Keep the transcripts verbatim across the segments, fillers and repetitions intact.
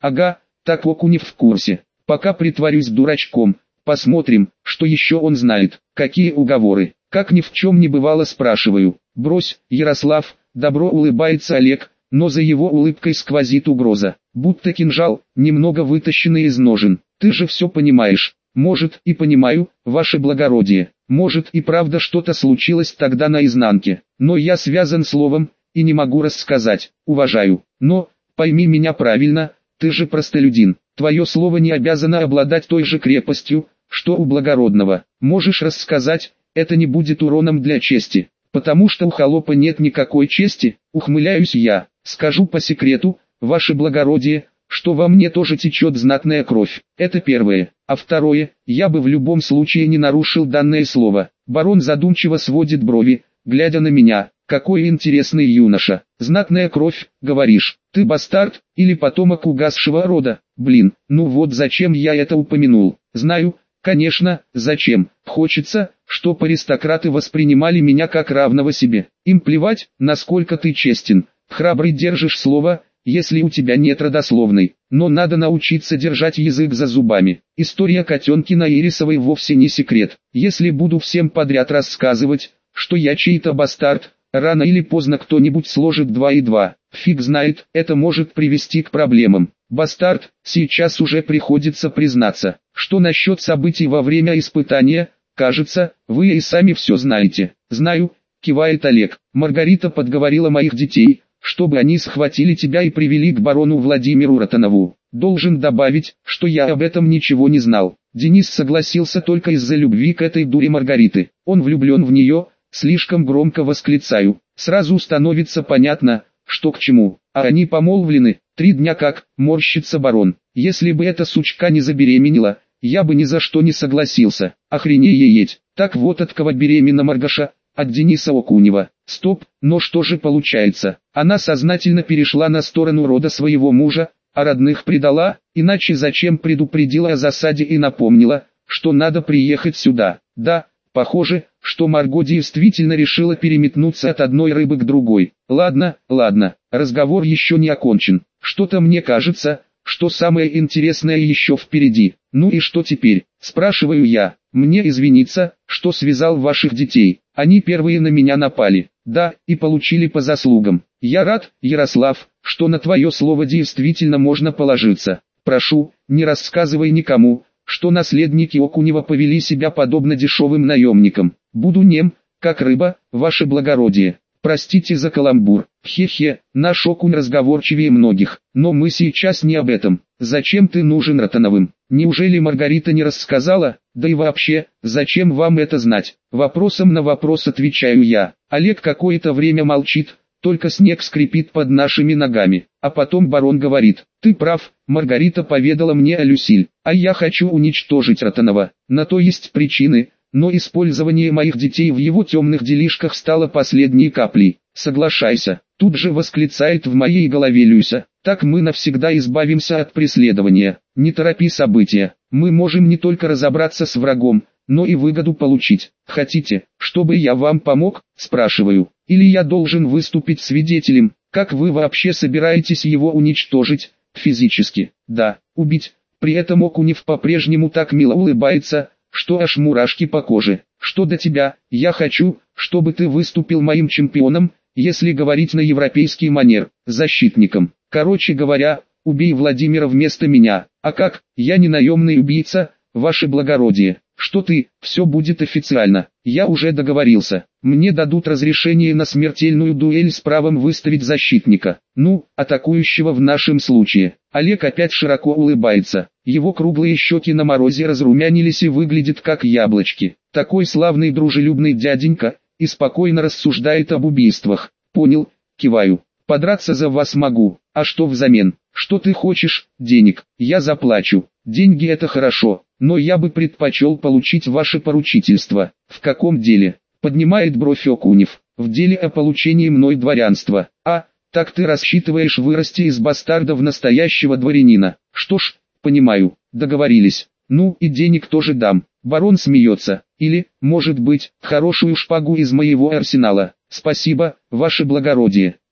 Ага, так Окунев в курсе. Пока притворюсь дурачком, посмотрим, что еще он знает. Какие уговоры? Как ни в чем не бывало, спрашиваю. Брось, Ярослав, добро, улыбается Олег, но за его улыбкой сквозит угроза. Будто кинжал, немного вытащенный из ножен. Ты же все понимаешь. Может, и понимаю, ваше благородие. Может, и правда что-то случилось тогда наизнанке. Но я связан словом, и не могу рассказать. Уважаю. Но, пойми меня правильно, ты же простолюдин. Твое слово не обязано обладать той же крепостью, что у благородного. Можешь рассказать, это не будет уроном для чести. Потому что у холопа нет никакой чести, ухмыляюсь я. Скажу по секрету, ваше благородие, что во мне тоже течет знатная кровь. Это первое. А второе, я бы в любом случае не нарушил данное слово. Барон задумчиво сводит брови, глядя на меня. Какой интересный юноша. Знатная кровь, говоришь. Ты бастард, или потомок угасшего рода? Блин, ну вот зачем я это упомянул. Знаю, конечно, зачем. Хочется, чтоб аристократы воспринимали меня как равного себе. Им плевать, насколько ты честен. Храбрый держишь слово, если у тебя нет родословной. Но надо научиться держать язык за зубами. История Котенкина Ирисовой вовсе не секрет. Если буду всем подряд рассказывать, что я чей-то бастард, рано или поздно кто-нибудь сложит два и два. Фиг знает, это может привести к проблемам. Бастард, сейчас уже приходится признаться. Что насчет событий во время испытания, кажется, вы и сами все знаете. Знаю, кивает Олег. Маргарита подговорила моих детей, чтобы они схватили тебя и привели к барону Владимиру Ротанову. Должен добавить, что я об этом ничего не знал. Денис согласился только из-за любви к этой дуре Маргариты. Он влюблен в нее, слишком громко восклицаю. Сразу становится понятно, что к чему. А они помолвлены, три дня как, морщится барон. Если бы эта сучка не забеременела, я бы ни за что не согласился. Охренеть. Так вот от кого беременна Маргаша, от Дениса Окунева. Стоп, но что же получается? Она сознательно перешла на сторону рода своего мужа, а родных предала, иначе зачем предупредила о засаде и напомнила, что надо приехать сюда? Да, похоже, что Марго действительно решила переметнуться от одной рыбы к другой. Ладно, ладно, разговор еще не окончен. Что-то мне кажется, что самое интересное еще впереди. Ну и что теперь? Спрашиваю я. Мне извиниться, что связал ваших детей. Они первые на меня напали. Да, и получили по заслугам. Я рад, Ярослав, что на твое слово действительно можно положиться. Прошу, не рассказывай никому, что наследники Окунева повели себя подобно дешевым наемникам. Буду нем, как рыба, ваше благородие. Простите за каламбур. Хе-хе, наш Окунь разговорчивее многих. Но мы сейчас не об этом. Зачем ты нужен Ротановым? Неужели Маргарита не рассказала? Да и вообще, зачем вам это знать? Вопросом на вопрос отвечаю я. Олег какое-то время молчит, только снег скрипит под нашими ногами. А потом барон говорит: ты прав, Маргарита поведала мне о Люсиль, а я хочу уничтожить Ротанова. На то есть причины, но использование моих детей в его темных делишках стало последней каплей. Соглашайся. Тут же восклицает в моей голове Люся. Так мы навсегда избавимся от преследования. Не торопи события. Мы можем не только разобраться с врагом, но и выгоду получить. Хотите, чтобы я вам помог? Спрашиваю. Или я должен выступить свидетелем? Как вы вообще собираетесь его уничтожить? Физически. Да, убить. При этом Окунев по-прежнему так мило улыбается, что аж мурашки по коже. Что до тебя, я хочу, чтобы ты выступил моим чемпионом, если говорить на европейский манер, защитником. Короче говоря, убей Владимира вместо меня. А как, я не наемный убийца, ваше благородие. Что ты, все будет официально. Я уже договорился. Мне дадут разрешение на смертельную дуэль с правом выставить защитника. Ну, атакующего в нашем случае. Олег опять широко улыбается. Его круглые щеки на морозе разрумянились и выглядят как яблочки. Такой славный дружелюбный дяденька, и спокойно рассуждает об убийствах. Понял, киваю. Подраться за вас могу. А что взамен? Что ты хочешь? Денег. Я заплачу. Деньги — это хорошо, но я бы предпочел получить ваше поручительство. В каком деле? Поднимает бровь Окунев. В деле о получении мной дворянства. А, так ты рассчитываешь вырасти из бастарда в настоящего дворянина. Что ж, понимаю, договорились. Ну и денег тоже дам. Барон смеется. Или, может быть, хорошую шпагу из моего арсенала. Спасибо, ваше благородие.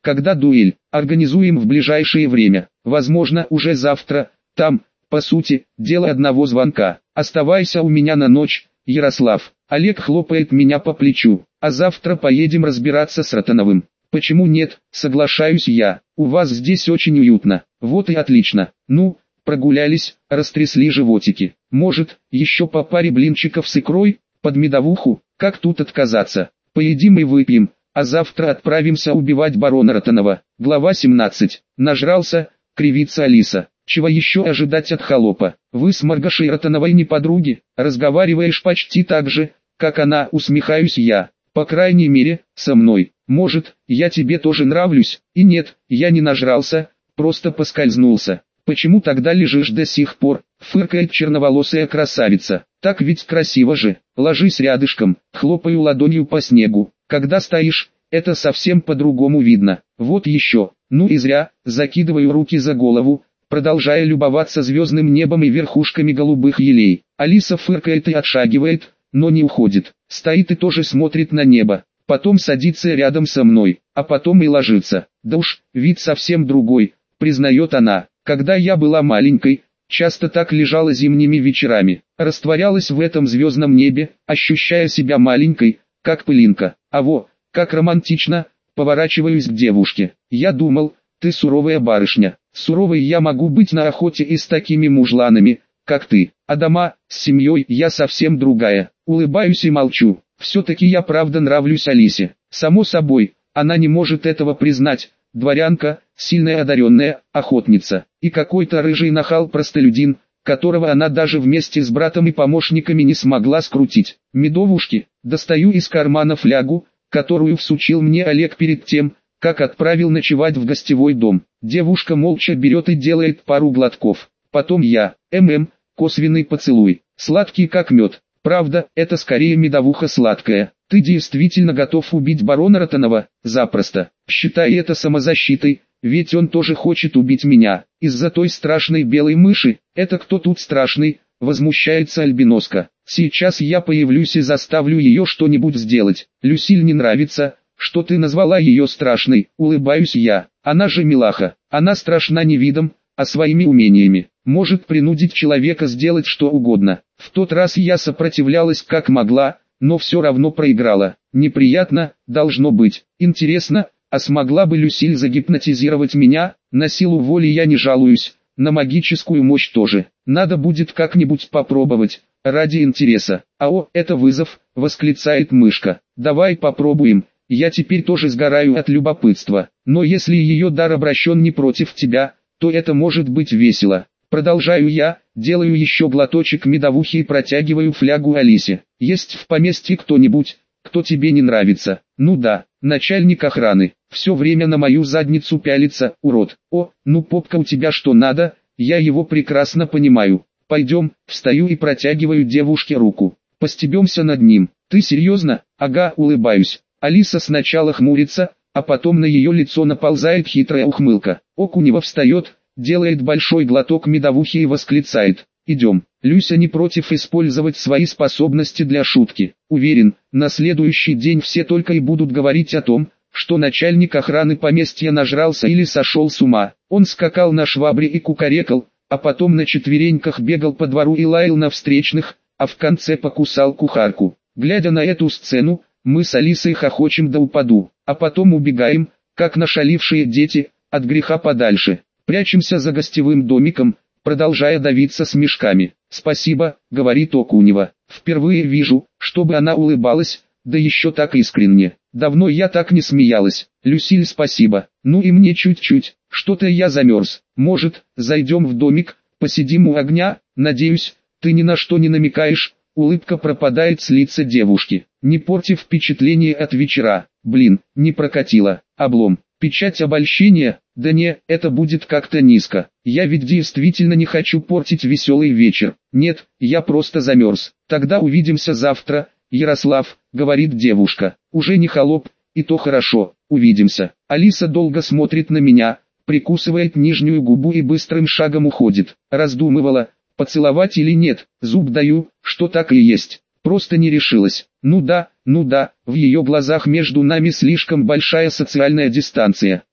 Когда дуэль? Организуем в ближайшее время. Возможно, уже завтра. Там, по сути, дело одного звонка. Оставайся у меня на ночь, Ярослав. Олег хлопает меня по плечу. А завтра поедем разбираться с Ротановым. Почему нет? Соглашаюсь я. У вас здесь очень уютно. Вот и отлично. Ну, прогулялись, растрясли животики. Может, еще по паре блинчиков с икрой, под медовуху? Как тут отказаться? Поедим и выпьем, а завтра отправимся убивать барона Ротанова. Глава семнадцать. Нажрался, кривится Алиса. Чего еще ожидать от холопа? Вы с Маргашей Ротановой не подруги, разговариваешь почти так же, как она, усмехаюсь я. По крайней мере, со мной. Может, я тебе тоже нравлюсь? И нет, я не нажрался, просто поскользнулся. Почему тогда лежишь до сих пор? Фыркает черноволосая красавица. Так ведь красиво же. Ложись рядышком, хлопаю ладонью по снегу. Когда стоишь, это совсем по-другому видно. Вот еще. Ну и зря, закидываю руки за голову, продолжая любоваться звездным небом и верхушками голубых елей. Алиса фыркает и отшагивает, но не уходит. Стоит и тоже смотрит на небо. Потом садится рядом со мной, а потом и ложится. Да уж, вид совсем другой, признает она. Когда я была маленькой, часто так лежала зимними вечерами, растворялась в этом звездном небе, ощущая себя маленькой, как пылинка. А во, как романтично, поворачиваюсь к девушке. Я думал, ты суровая барышня. Суровой я могу быть на охоте и с такими мужланами, как ты. А дома, с семьей я совсем другая. Улыбаюсь и молчу. Все-таки я правда нравлюсь Алисе. Само собой, она не может этого признать. Дворянка, сильная одаренная, охотница. И какой-то рыжий нахал-простолюдин, которого она даже вместе с братом и помощниками не смогла скрутить. Медовушки, достаю из кармана флягу, которую всучил мне Олег перед тем, как отправил ночевать в гостевой дом. Девушка молча берет и делает пару глотков. Потом я, ММ, косвенный поцелуй, сладкий как мед. Правда, это скорее медовуха сладкая. Ты действительно готов убить барона Ротанова? Запросто. Считай это самозащитой, ведь он тоже хочет убить меня. Из-за той страшной белой мыши. Это кто тут страшный? Возмущается Альбиноска. Сейчас я появлюсь и заставлю ее что-нибудь сделать. Люсиль не нравится, что ты назвала ее страшной. Улыбаюсь я. Она же милаха. Она страшна не видом, а своими умениями. Может принудить человека сделать что угодно. В тот раз я сопротивлялась как могла, но все равно проиграла. Неприятно, должно быть. Интересно, а смогла бы Люсиль загипнотизировать меня? На силу воли я не жалуюсь, на магическую мощь тоже. Надо будет как-нибудь попробовать, ради интереса. Ао, это вызов, восклицает мышка. Давай попробуем. Я теперь тоже сгораю от любопытства. Но если ее дар обращен не против тебя, то это может быть весело. Продолжаю я, делаю еще глоточек медовухи и протягиваю флягу Алисе. Есть в поместье кто-нибудь, кто тебе не нравится? Ну да, начальник охраны. Все время на мою задницу пялится, урод. О, ну попка у тебя что надо, я его прекрасно понимаю. Пойдем, встаю и протягиваю девушке руку. Постебемся над ним. Ты серьезно? Ага, улыбаюсь. Алиса сначала хмурится, а потом на ее лицо наползает хитрая ухмылка. Окунева встает, делает большой глоток медовухи и восклицает: «Идем». Люся не против использовать свои способности для шутки. Уверен, на следующий день все только и будут говорить о том, что начальник охраны поместья нажрался или сошел с ума. Он скакал на швабре и кукарекал, а потом на четвереньках бегал по двору и лаял на встречных, а в конце покусал кухарку. Глядя на эту сцену, мы с Алисой хохочем до упаду, а потом убегаем, как нашалившие дети, от греха подальше. Прячемся за гостевым домиком, продолжая давиться смешками. «Спасибо», — говорит Окунева. «Впервые вижу, чтобы она улыбалась, да еще так искренне. Давно я так не смеялась. Люсиль, спасибо. Ну и мне чуть-чуть. Что-то я замерз. Может, зайдем в домик, посидим у огня? Надеюсь, ты ни на что не намекаешь». Улыбка пропадает с лица девушки. Не порти впечатление от вечера. Блин, не прокатило. Облом. Печать обольщения? Да не, это будет как-то низко. Я ведь действительно не хочу портить веселый вечер. Нет, я просто замерз. Тогда увидимся завтра, Ярослав, говорит девушка. Уже не холоп, и то хорошо, увидимся. Алиса долго смотрит на меня, прикусывает нижнюю губу и быстрым шагом уходит. Раздумывала, поцеловать или нет, зуб даю, что так и есть. Просто не решилась. Ну да, ну да, в ее глазах между нами слишком большая социальная дистанция.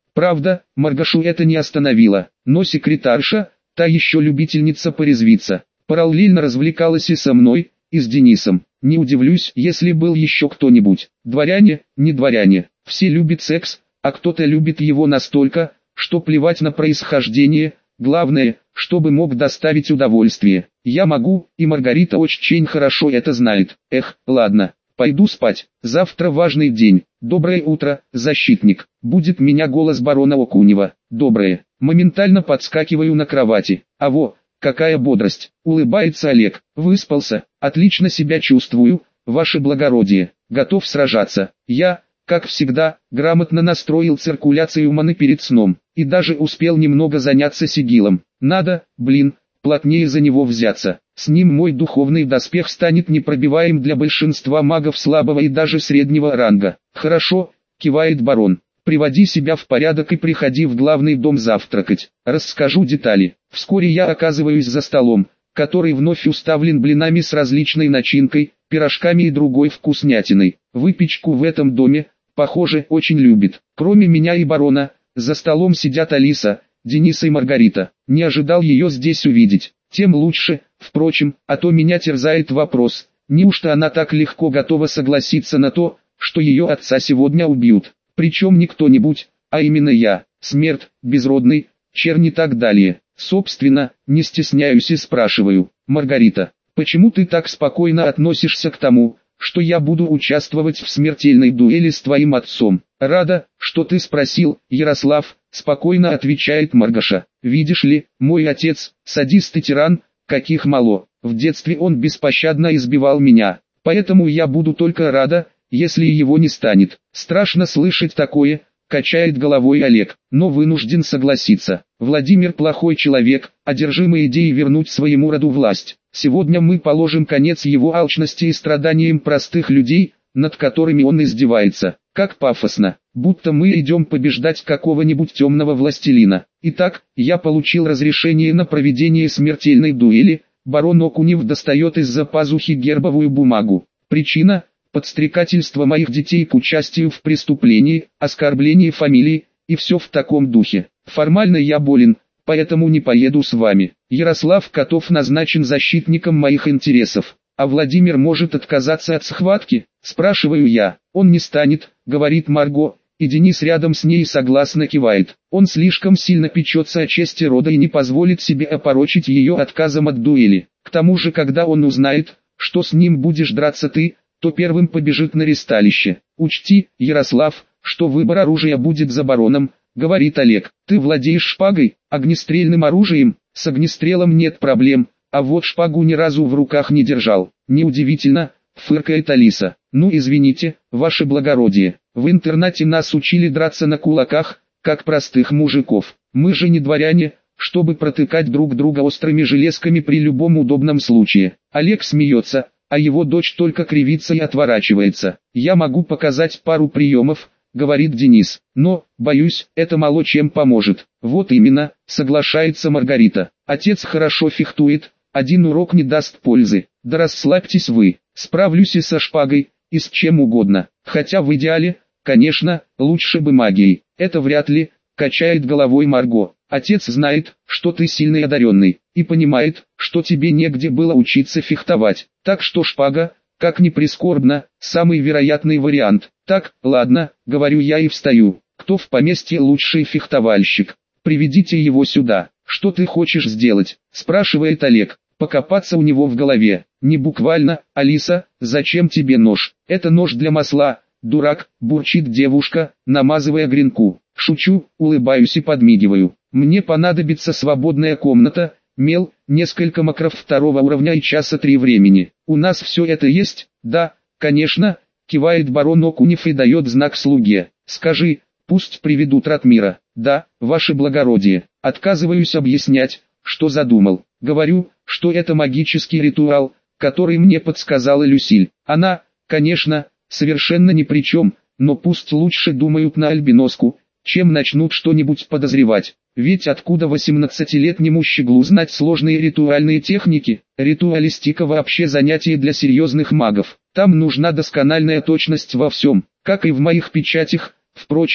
Правда, Маргашу это не остановило, но секретарша, та еще любительница порезвиться, параллельно развлекалась и со мной, и с Денисом. Не удивлюсь, если был еще кто-нибудь. Дворяне, не дворяне, все любят секс, а кто-то любит его настолько, что плевать на происхождение, главное, чтобы мог доставить удовольствие. Я могу, и Маргарита очень хорошо это знает. Эх, ладно, пойду спать, завтра важный день. Доброе утро, защитник. Будет меня голос барона Окунева. Доброе. Моментально подскакиваю на кровати. А во, какая бодрость. Улыбается Олег. Выспался, отлично себя чувствую, ваше благородие. Готов сражаться. Я, как всегда, грамотно настроил циркуляцию маны перед сном. И даже успел немного заняться сигилом. Надо, блин, плотнее за него взяться. С ним мой духовный доспех станет непробиваем для большинства магов слабого и даже среднего ранга. Хорошо, кивает барон. Приводи себя в порядок и приходи в главный дом завтракать. Расскажу детали. Вскоре я оказываюсь за столом, который вновь уставлен блинами с различной начинкой, пирожками и другой вкуснятиной. Выпечку в этом доме, похоже, очень любит. Кроме меня и барона, за столом сидят Алиса, Денис и Маргарита. Не ожидал ее здесь увидеть. Тем лучше, впрочем, а то меня терзает вопрос, неужто она так легко готова согласиться на то, что ее отца сегодня убьют? Причем не кто-нибудь, а именно я, смерть, безродный, чернь и так далее. Собственно, не стесняюсь и спрашиваю: Маргарита, почему ты так спокойно относишься к тому, что я буду участвовать в смертельной дуэли с твоим отцом? Рада, что ты спросил, Ярослав, спокойно отвечает Маргаша. Видишь ли, мой отец, садист и тиран, каких мало. В детстве он беспощадно избивал меня, поэтому я буду только рада, если его не станет. Страшно слышать такое, качает головой Олег, но вынужден согласиться. Владимир плохой человек, одержимый идеей вернуть своему роду власть. Сегодня мы положим конец его алчности и страданиям простых людей, над которыми он издевается. Как пафосно, будто мы идем побеждать какого-нибудь темного властелина. Итак, я получил разрешение на проведение смертельной дуэли. Барон Окунев достает из-за пазухи гербовую бумагу. Причина – подстрекательство моих детей к участию в преступлении, оскорблении фамилии, и все в таком духе. Формально я болен, поэтому не поеду с вами. Ярослав Котов назначен защитником моих интересов. А Владимир может отказаться от схватки? Спрашиваю я. Он не станет, говорит Марго, и Денис рядом с ней согласно кивает. Он слишком сильно печется о чести рода и не позволит себе опорочить ее отказом от дуэли. К тому же, когда он узнает, что с ним будешь драться ты, то первым побежит на ристалище. Учти, Ярослав, что выбор оружия будет за бароном, говорит Олег. Ты владеешь шпагой, огнестрельным оружием? С огнестрелом нет проблем. А вот шпагу ни разу в руках не держал. Неудивительно, фыркает Алиса. Ну извините, ваше благородие, в интернате нас учили драться на кулаках, как простых мужиков. Мы же не дворяне, чтобы протыкать друг друга острыми железками при любом удобном случае. Олег смеется, а его дочь только кривится и отворачивается. Я могу показать пару приемов, говорит Денис, но, боюсь, это мало чем поможет. Вот именно, соглашается Маргарита. Отец хорошо фехтует, один урок не даст пользы. Да расслабьтесь вы, справлюсь и со шпагой, и с чем угодно. Хотя в идеале, конечно, лучше бы магией. Это вряд ли, качает головой Марго. Отец знает, что ты сильный и одаренный, и понимает, что тебе негде было учиться фехтовать. Так что шпага, как ни прискорбно, самый вероятный вариант. Так, ладно, говорю я и встаю. Кто в поместье лучший фехтовальщик? Приведите его сюда. Что ты хочешь сделать? Спрашивает Олег. Покопаться у него в голове. Не буквально, Алиса, зачем тебе нож? Это нож для масла, дурак, бурчит девушка, намазывая гренку. Шучу, улыбаюсь и подмигиваю. Мне понадобится свободная комната, мел, несколько макров второго уровня и часа три времени. У нас все это есть? Да, конечно, кивает барон Окунев и дает знак слуге. Скажи, пусть приведут Ратмира. Да, ваше благородие. Отказываюсь объяснять, что задумал. Говорю, что это магический ритуал, который мне подсказала Люсиль. Она, конечно, совершенно ни при чем, но пусть лучше думают на альбиноску, чем начнут что-нибудь подозревать. Ведь откуда восемнадцатилетнему щеглу знать сложные ритуальные техники? Ритуалистика вообще занятие для серьезных магов. Там нужна доскональная точность во всем, как и в моих печатях. Впрочем,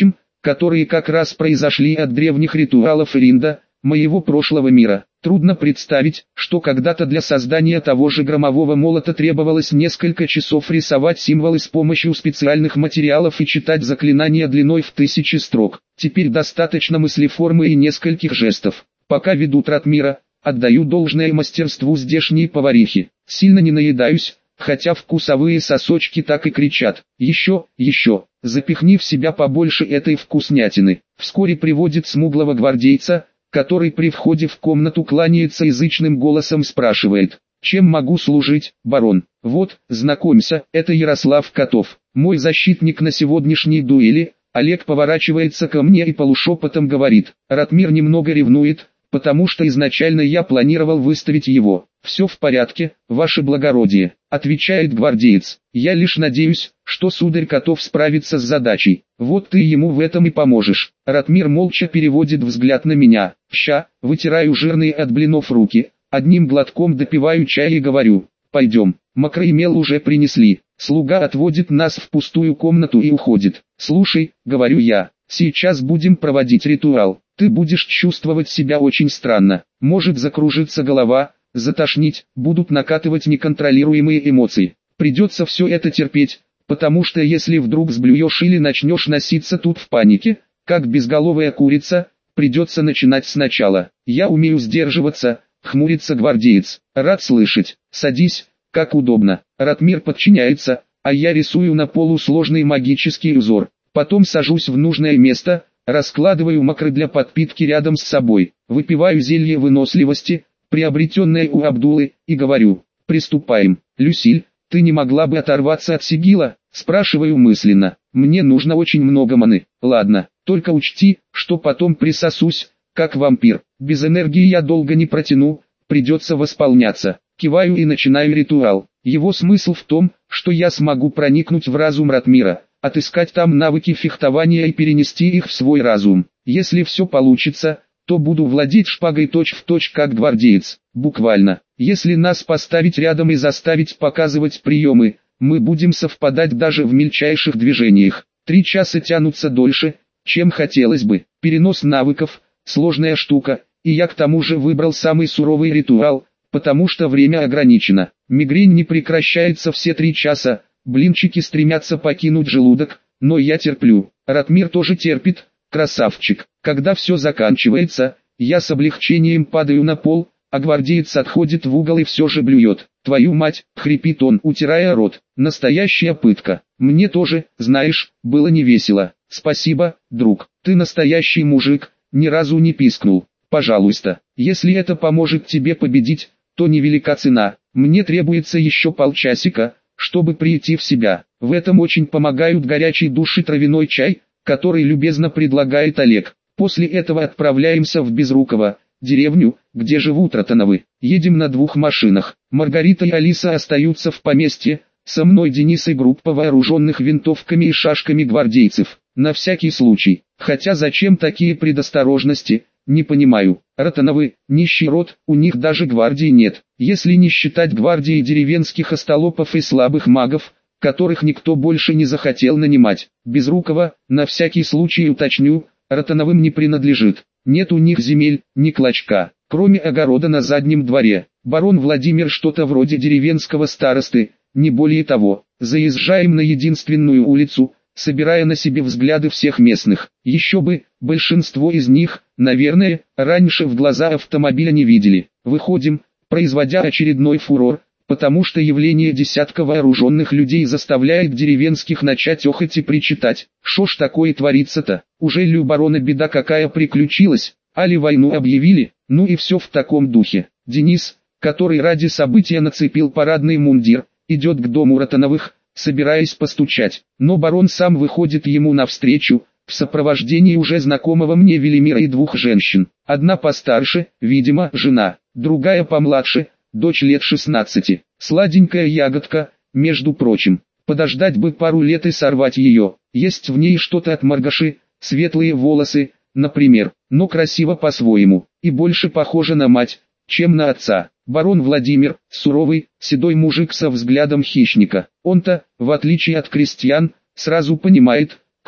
которые как раз произошли от древних ритуалов Иринда, моего прошлого мира. Трудно представить, что когда-то для создания того же громового молота требовалось несколько часов рисовать символы с помощью специальных материалов и читать заклинания длиной в тысячи строк. Теперь достаточно мыслеформы и нескольких жестов. Пока ведут Ратмира, отдаю должное мастерству здешней поварихи. Сильно не наедаюсь, хотя вкусовые сосочки так и кричат: «Еще, еще!» Запихни в себя побольше этой вкуснятины. Вскоре приводит смуглого гвардейца, который при входе в комнату кланяется язычным голосом, спрашивает: «Чем могу служить, барон?» «Вот, знакомься, это Ярослав Котов, мой защитник на сегодняшней дуэли». Олег поворачивается ко мне и полушепотом говорит: «Ратмир немного ревнует, потому что изначально я планировал выставить его». «Все в порядке, ваше благородие», — отвечает гвардеец. «Я лишь надеюсь, что сударь Котов справится с задачей. Вот ты ему в этом и поможешь». Ратмир молча переводит взгляд на меня. «Ща», вытираю жирные от блинов руки, одним глотком допиваю чай и говорю: «Пойдем». Макроемел уже принесли. Слуга отводит нас в пустую комнату и уходит. «Слушай», — говорю я, — «сейчас будем проводить ритуал. Ты будешь чувствовать себя очень странно. Может закружиться голова, затошнить, будут накатывать неконтролируемые эмоции. Придется все это терпеть, потому что если вдруг сблюешь или начнешь носиться тут в панике, как безголовая курица, придется начинать сначала». «Я умею сдерживаться», — хмурится гвардеец. «Рад слышать. Садись, как удобно». Ратмир подчиняется, а я рисую на полу сложный магический узор. Потом сажусь в нужное место, раскладываю макры для подпитки рядом с собой, выпиваю зелье выносливости, приобретенное у Абдулы, и говорю: «Приступаем». «Люсиль, ты не могла бы оторваться от сигила?» Спрашиваю мысленно. «Мне нужно очень много маны». «Ладно, только учти, что потом присосусь, как вампир. Без энергии я долго не протяну, придется восполняться». Киваю и начинаю ритуал. Его смысл в том, что я смогу проникнуть в разум Ратмира, отыскать там навыки фехтования и перенести их в свой разум. Если все получится, то буду владеть шпагой точь-в-точь как гвардеец, буквально. Если нас поставить рядом и заставить показывать приемы, мы будем совпадать даже в мельчайших движениях. Три часа тянутся дольше, чем хотелось бы. Перенос навыков – сложная штука, и я к тому же выбрал самый суровый ритуал, потому что время ограничено. Мигрень не прекращается все три часа, блинчики стремятся покинуть желудок, но я терплю. Ратмир тоже терпит, красавчик. Когда все заканчивается, я с облегчением падаю на пол, а гвардеец отходит в угол и все же блюет. «Твою мать!» — хрипит он, утирая рот. «Настоящая пытка. Мне тоже, знаешь, было невесело. Спасибо, друг. Ты настоящий мужик, ни разу не пискнул. Пожалуйста, если это поможет тебе победить, то невелика цена. Мне требуется еще полчасика, чтобы прийти в себя. В этом очень помогают горячий душ и травяной чай, который любезно предлагает Олег. После этого отправляемся в Безруково, деревню, где живут Ротановы. Едем на двух машинах. Маргарита и Алиса остаются в поместье, со мной Денис и группа вооруженных винтовками и шашками гвардейцев. На всякий случай. Хотя зачем такие предосторожности, не понимаю. Ротановы – нищий род, у них даже гвардии нет. Если не считать гвардии деревенских остолопов и слабых магов, которых никто больше не захотел нанимать. Безруково, на всякий случай уточню, Ротановым не принадлежит. Нет у них земель, ни клочка, кроме огорода на заднем дворе. Барон Владимир что-то вроде деревенского старосты, не более того. Заезжаем на единственную улицу, собирая на себе взгляды всех местных. Еще бы, большинство из них, наверное, раньше в глаза автомобиля не видели. Выходим, производя очередной фурор, потому что явление десятка вооруженных людей заставляет деревенских начать охать и причитать. Шо ж такое творится-то? Уже ли у барона беда какая приключилась? Али войну объявили? Ну и все в таком духе. Денис, который ради события нацепил парадный мундир, идет к дому Ротановых, собираясь постучать. Но барон сам выходит ему навстречу, в сопровождении уже знакомого мне Велимира и двух женщин. Одна постарше, видимо, жена, другая помладше, дочь лет шестнадцати. Сладенькая ягодка, между прочим. Подождать бы пару лет и сорвать ее. Есть в ней что-то от Маргаши, светлые волосы, например, но красиво по-своему, и больше похожа на мать, чем на отца. Барон Владимир, суровый, седой мужик со взглядом хищника. Он-то, в отличие от крестьян, сразу понимает, кто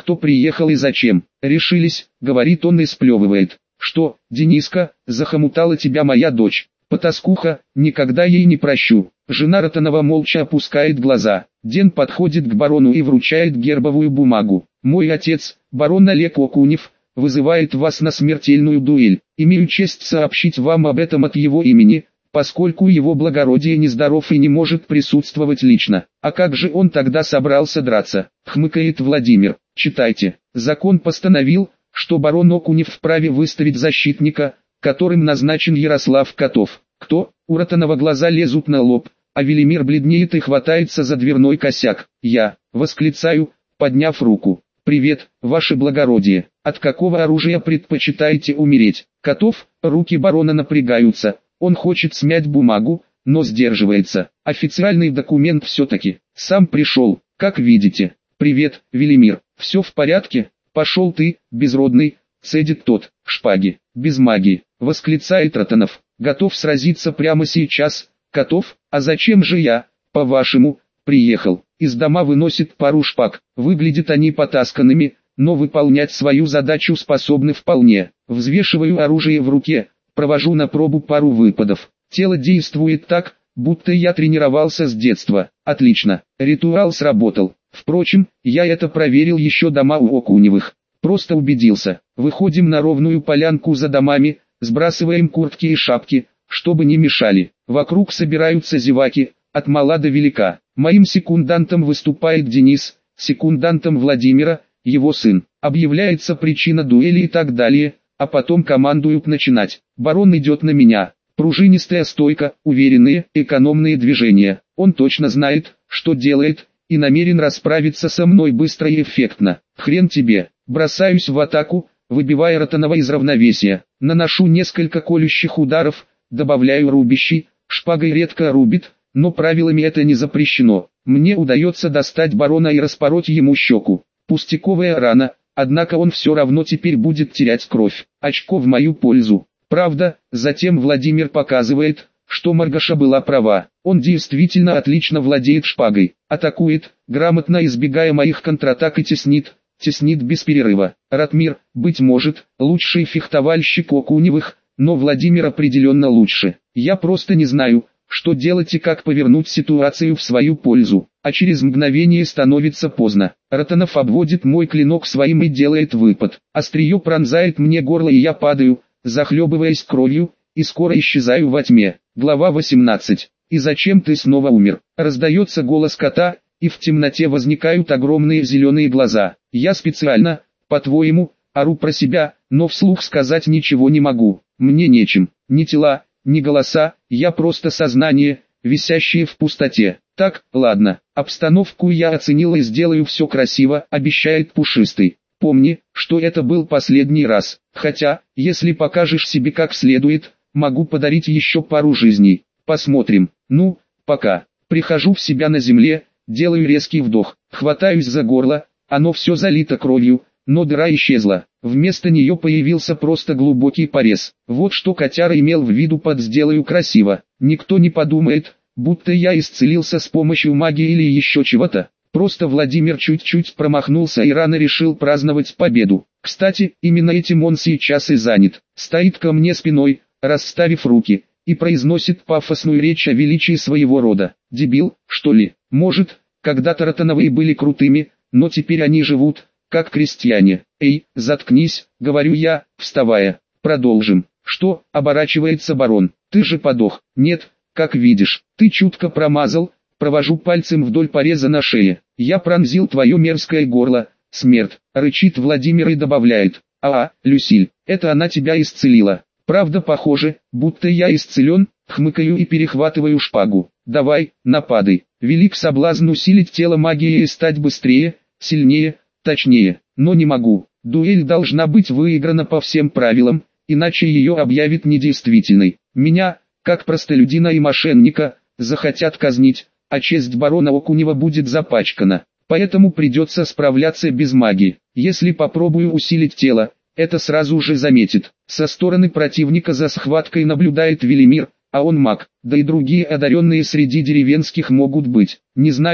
кто приехал и зачем. Решились, говорит он и сплевывает. Что, Дениска, захомутала тебя моя дочь? Потаскуха, никогда ей не прощу. Жена Ротанова молча опускает глаза. Ден подходит к барону и вручает гербовую бумагу. Мой отец, барон Олег Окунев, вызывает вас на смертельную дуэль. Имею честь сообщить вам об этом от его имени, поскольку его благородие нездоров и не может присутствовать лично. А как же он тогда собрался драться? Хмыкает Владимир. Читайте. Закон постановил, что барон Окунев вправе выставить защитника, которым назначен Ярослав Котов. Кто? У Ротанова глаза лезут на лоб, а Велимир бледнеет и хватается за дверной косяк. Я, восклицаю, подняв руку. «Привет, ваше благородие, от какого оружия предпочитаете умереть?» Котов, руки барона напрягаются, он хочет смять бумагу, но сдерживается. Официальный документ все-таки. Сам пришел, как видите. «Привет, Велимир, все в порядке?» «Пошел ты, безродный», цедит тот. «Шпаги, без магии», восклицает Ротанов. «Готов сразиться прямо сейчас?» «Котов, а зачем же я, по-вашему, приехал?» Из дома выносит пару шпаг. Выглядят они потасканными, но выполнять свою задачу способны вполне. Взвешиваю оружие в руке, провожу на пробу пару выпадов. Тело действует так, будто я тренировался с детства. Отлично, ритуал сработал. Впрочем, я это проверил еще дома у Окуневых. Просто убедился. Выходим на ровную полянку за домами, сбрасываем куртки и шапки, чтобы не мешали. Вокруг собираются зеваки, от мала до велика. Моим секундантом выступает Денис, секундантом Владимира, его сын. Объявляется причина дуэли и так далее, а потом командуют начинать. Барон идет на меня. Пружинистая стойка, уверенные, экономные движения. Он точно знает, что делает, и намерен расправиться со мной быстро и эффектно. Хрен тебе. Бросаюсь в атаку, выбивая Ротанова из равновесия. Наношу несколько колющих ударов, добавляю рубящий, шпагой редко рубит, но правилами это не запрещено. Мне удается достать барона и распороть ему щеку. Пустяковая рана, однако он все равно теперь будет терять кровь. Очко в мою пользу. Правда, затем Владимир показывает, что Маргаша была права. Он действительно отлично владеет шпагой. Атакует, грамотно избегая моих контратак и теснит, теснит без перерыва. Ратмир, быть может, лучший фехтовальщик Окуневых, но Владимир определенно лучше. Я просто не знаю, что делать и как повернуть ситуацию в свою пользу, а через мгновение становится поздно. Ротанов обводит мой клинок своим и делает выпад. Острие пронзает мне горло и я падаю, захлебываясь кровью, и скоро исчезаю во тьме. Глава восемнадцать. «И зачем ты снова умер?» Раздается голос кота, и в темноте возникают огромные зеленые глаза. Я специально, по-твоему, ору про себя, но вслух сказать ничего не могу. Мне нечем, ни тела, ни голоса, я просто сознание, висящее в пустоте. Так, ладно, обстановку я оценил и сделаю все красиво, обещает Пушистый. Помни, что это был последний раз, хотя, если покажешь себе как следует, могу подарить еще пару жизней. Посмотрим. Ну, пока. Прихожу в себя на земле, делаю резкий вдох, хватаюсь за горло, оно все залито кровью, но дыра исчезла. Вместо нее появился просто глубокий порез. Вот что котяра имел в виду под «сделаю красиво». Никто не подумает, будто я исцелился с помощью магии или еще чего-то. Просто Владимир чуть-чуть промахнулся и рано решил праздновать победу. Кстати, именно этим он сейчас и занят. Стоит ко мне спиной, расставив руки, и произносит пафосную речь о величии своего рода. Дебил, что ли? Может, когда-то Ротановые были крутыми, но теперь они живут, как крестьяне. Эй, заткнись, говорю я, вставая. Продолжим. Что, оборачивается барон, ты же подох. Нет, как видишь, ты чутко промазал. Провожу пальцем вдоль пореза на шее. Я пронзил твое мерзкое горло. Смерть, рычит Владимир и добавляет. А, Люсиль, это она тебя исцелила. Правда похоже, будто я исцелен, хмыкаю и перехватываю шпагу. Давай, нападай. Велик соблазн усилить тело магией и стать быстрее, сильнее, точнее. Но не могу. Дуэль должна быть выиграна по всем правилам, иначе ее объявят недействительной. Меня, как простолюдина и мошенника, захотят казнить, а честь барона Окунева будет запачкана. Поэтому придется справляться без магии. Если попробую усилить тело, это сразу же заметит. Со стороны противника за схваткой наблюдает Велимир, а он маг, да и другие одаренные среди деревенских могут быть. Не знаю,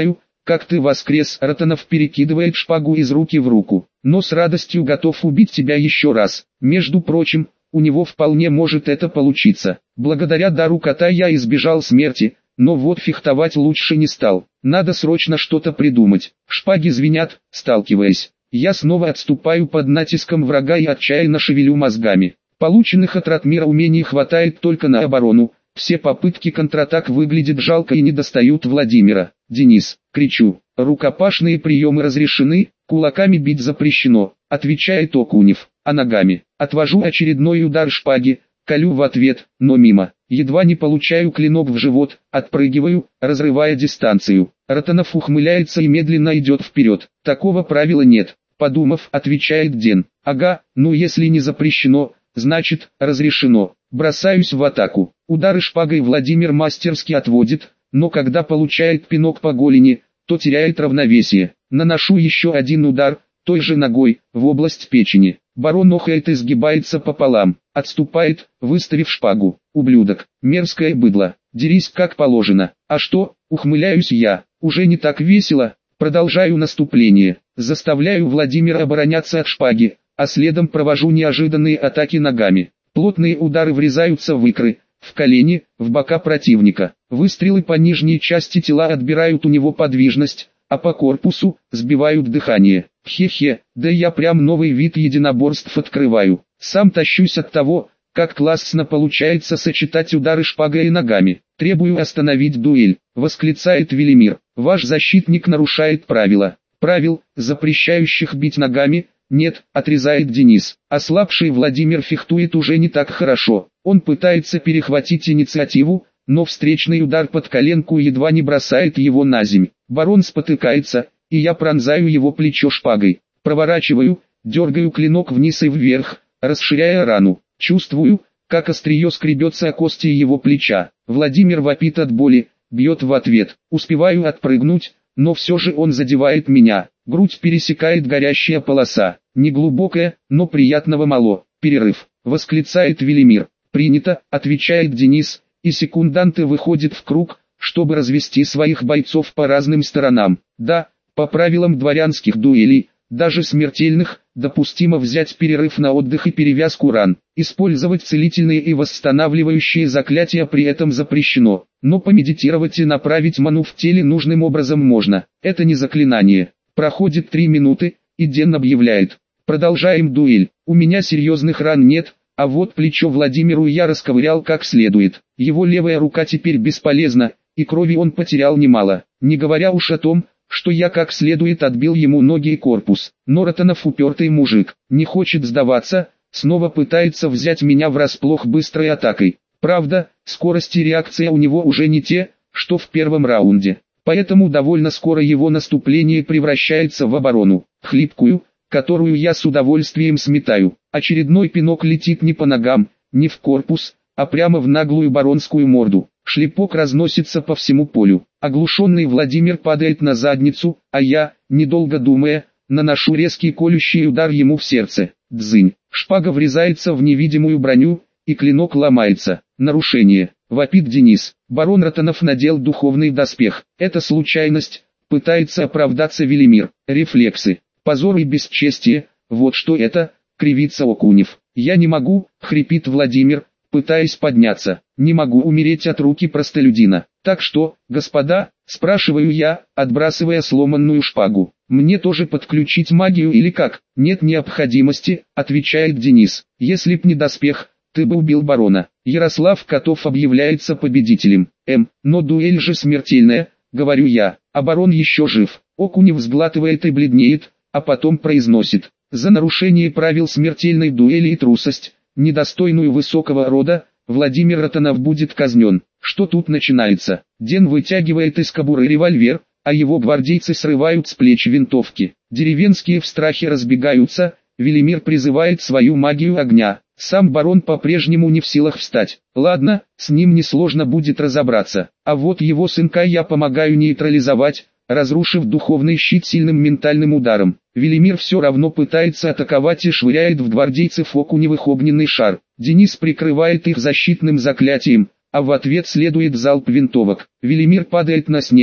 как ты воскрес!» Ротанов перекидывает шпагу из руки в руку. «Но с радостью готов убить тебя еще раз. Между прочим, у него вполне может это получиться. Благодаря дару кота я избежал смерти, но вот фехтовать лучше не стал. Надо срочно что-то придумать». Шпаги звенят, сталкиваясь. Я снова отступаю под натиском врага и отчаянно шевелю мозгами. Полученных от Ратмира умений хватает только на оборону. Все попытки контратак выглядят жалко и не достают Владимира. «Денис!» — кричу. «Рукопашные приемы разрешены, кулаками бить запрещено», — отвечает Окунев. «А ногами?» Отвожу очередной удар шпаги, колю в ответ, но мимо. Едва не получаю клинок в живот, отпрыгиваю, разрывая дистанцию. Ротанов ухмыляется и медленно идет вперед. «Такого правила нет», — подумав, отвечает Ден. «Ага, ну если не запрещено, значит, разрешено». Бросаюсь в атаку. Удары шпагой Владимир мастерски отводит, но когда получает пинок по голени, то теряет равновесие. Наношу еще один удар, той же ногой, в область печени. Барон охает и сгибается пополам, отступает, выставив шпагу. «Ублюдок, мерзкое быдло, дерись как положено». «А что?» — ухмыляюсь я. «Уже не так весело». Продолжаю наступление, заставляю Владимира обороняться от шпаги, а следом провожу неожиданные атаки ногами. Плотные удары врезаются в икры, в колени, в бока противника. Выстрелы по нижней части тела отбирают у него подвижность, а по корпусу сбивают дыхание. Хе-хе, да я прям новый вид единоборств открываю. Сам тащусь от того, как классно получается сочетать удары шпагой и ногами. «Требую остановить дуэль», — восклицает Велимир. «Ваш защитник нарушает правила». «Правил, запрещающих бить ногами, нет», — отрезает Денис. Ослабший Владимир фехтует уже не так хорошо. Он пытается перехватить инициативу, но встречный удар под коленку едва не бросает его на земь. Барон спотыкается, и я пронзаю его плечо шпагой. Проворачиваю, дергаю клинок вниз и вверх, расширяя рану. Чувствую, как острие скребется о кости его плеча. Владимир вопит от боли, бьет в ответ. Успеваю отпрыгнуть, но все же он задевает меня. Грудь пересекает горящая полоса. Неглубокая, но приятного мало. «Перерыв», — восклицает Велимир. «Принято», — отвечает Денис, и секунданты выходят в круг, чтобы развести своих бойцов по разным сторонам. Да, по правилам дворянских дуэлей, даже смертельных, допустимо взять перерыв на отдых и перевязку ран. Использовать целительные и восстанавливающие заклятия при этом запрещено. Но помедитировать и направить ману в теле нужным образом можно. Это не заклинание. Проходит три минуты, и Ден объявляет: «Продолжаем дуэль. У меня серьезных ран нет, а вот плечо Владимиру я расковырял как следует. Его левая рука теперь бесполезна, и крови он потерял немало. Не говоря уж о том, что я как следует отбил ему ноги и корпус. Но Ротанов упертый мужик, не хочет сдаваться, снова пытается взять меня врасплох быстрой атакой. Правда, скорость и реакция у него уже не те, что в первом раунде. Поэтому довольно скоро его наступление превращается в оборону, хлипкую, которую я с удовольствием сметаю. Очередной пинок летит не по ногам, не в корпус, а прямо в наглую баронскую морду. Шлепок разносится по всему полю. Оглушенный Владимир падает на задницу, а я, недолго думая, наношу резкий колющий удар ему в сердце. Дзынь. Шпага врезается в невидимую броню, и клинок ломается. Нарушение. Вопит Денис. Барон Ротанов надел духовный доспех. Это случайность, пытается оправдаться Велимир. Рефлексы. Позор и бесчестие, вот что это, кривится Окунев. «Я не могу», — хрипит Владимир, пытаясь подняться. «Не могу умереть от руки простолюдина. Так что, господа, спрашиваю я, отбрасывая сломанную шпагу, мне тоже подключить магию или как?» «Нет необходимости», — отвечает Денис. «Если б не доспех, ты бы убил барона». Ярослав Котов объявляется победителем. М, но дуэль же смертельная, говорю я, а барон еще жив. Окунев сглатывает и бледнеет, а потом произносит: «За нарушение правил смертельной дуэли и трусость, недостойную высокого рода, Владимир Ротанов будет казнен». Что тут начинается? Ден вытягивает из кобуры револьвер, а его гвардейцы срывают с плеч винтовки. Деревенские в страхе разбегаются, Велимир призывает свою магию огня. Сам барон по-прежнему не в силах встать. Ладно, с ним несложно будет разобраться. А вот его сынка я помогаю нейтрализовать, разрушив духовный щит сильным ментальным ударом. Велимир все равно пытается атаковать и швыряет в гвардейцев Окуневых огненный шар. Денис прикрывает их защитным заклятием, а в ответ следует залп винтовок. Велимир падает на снег,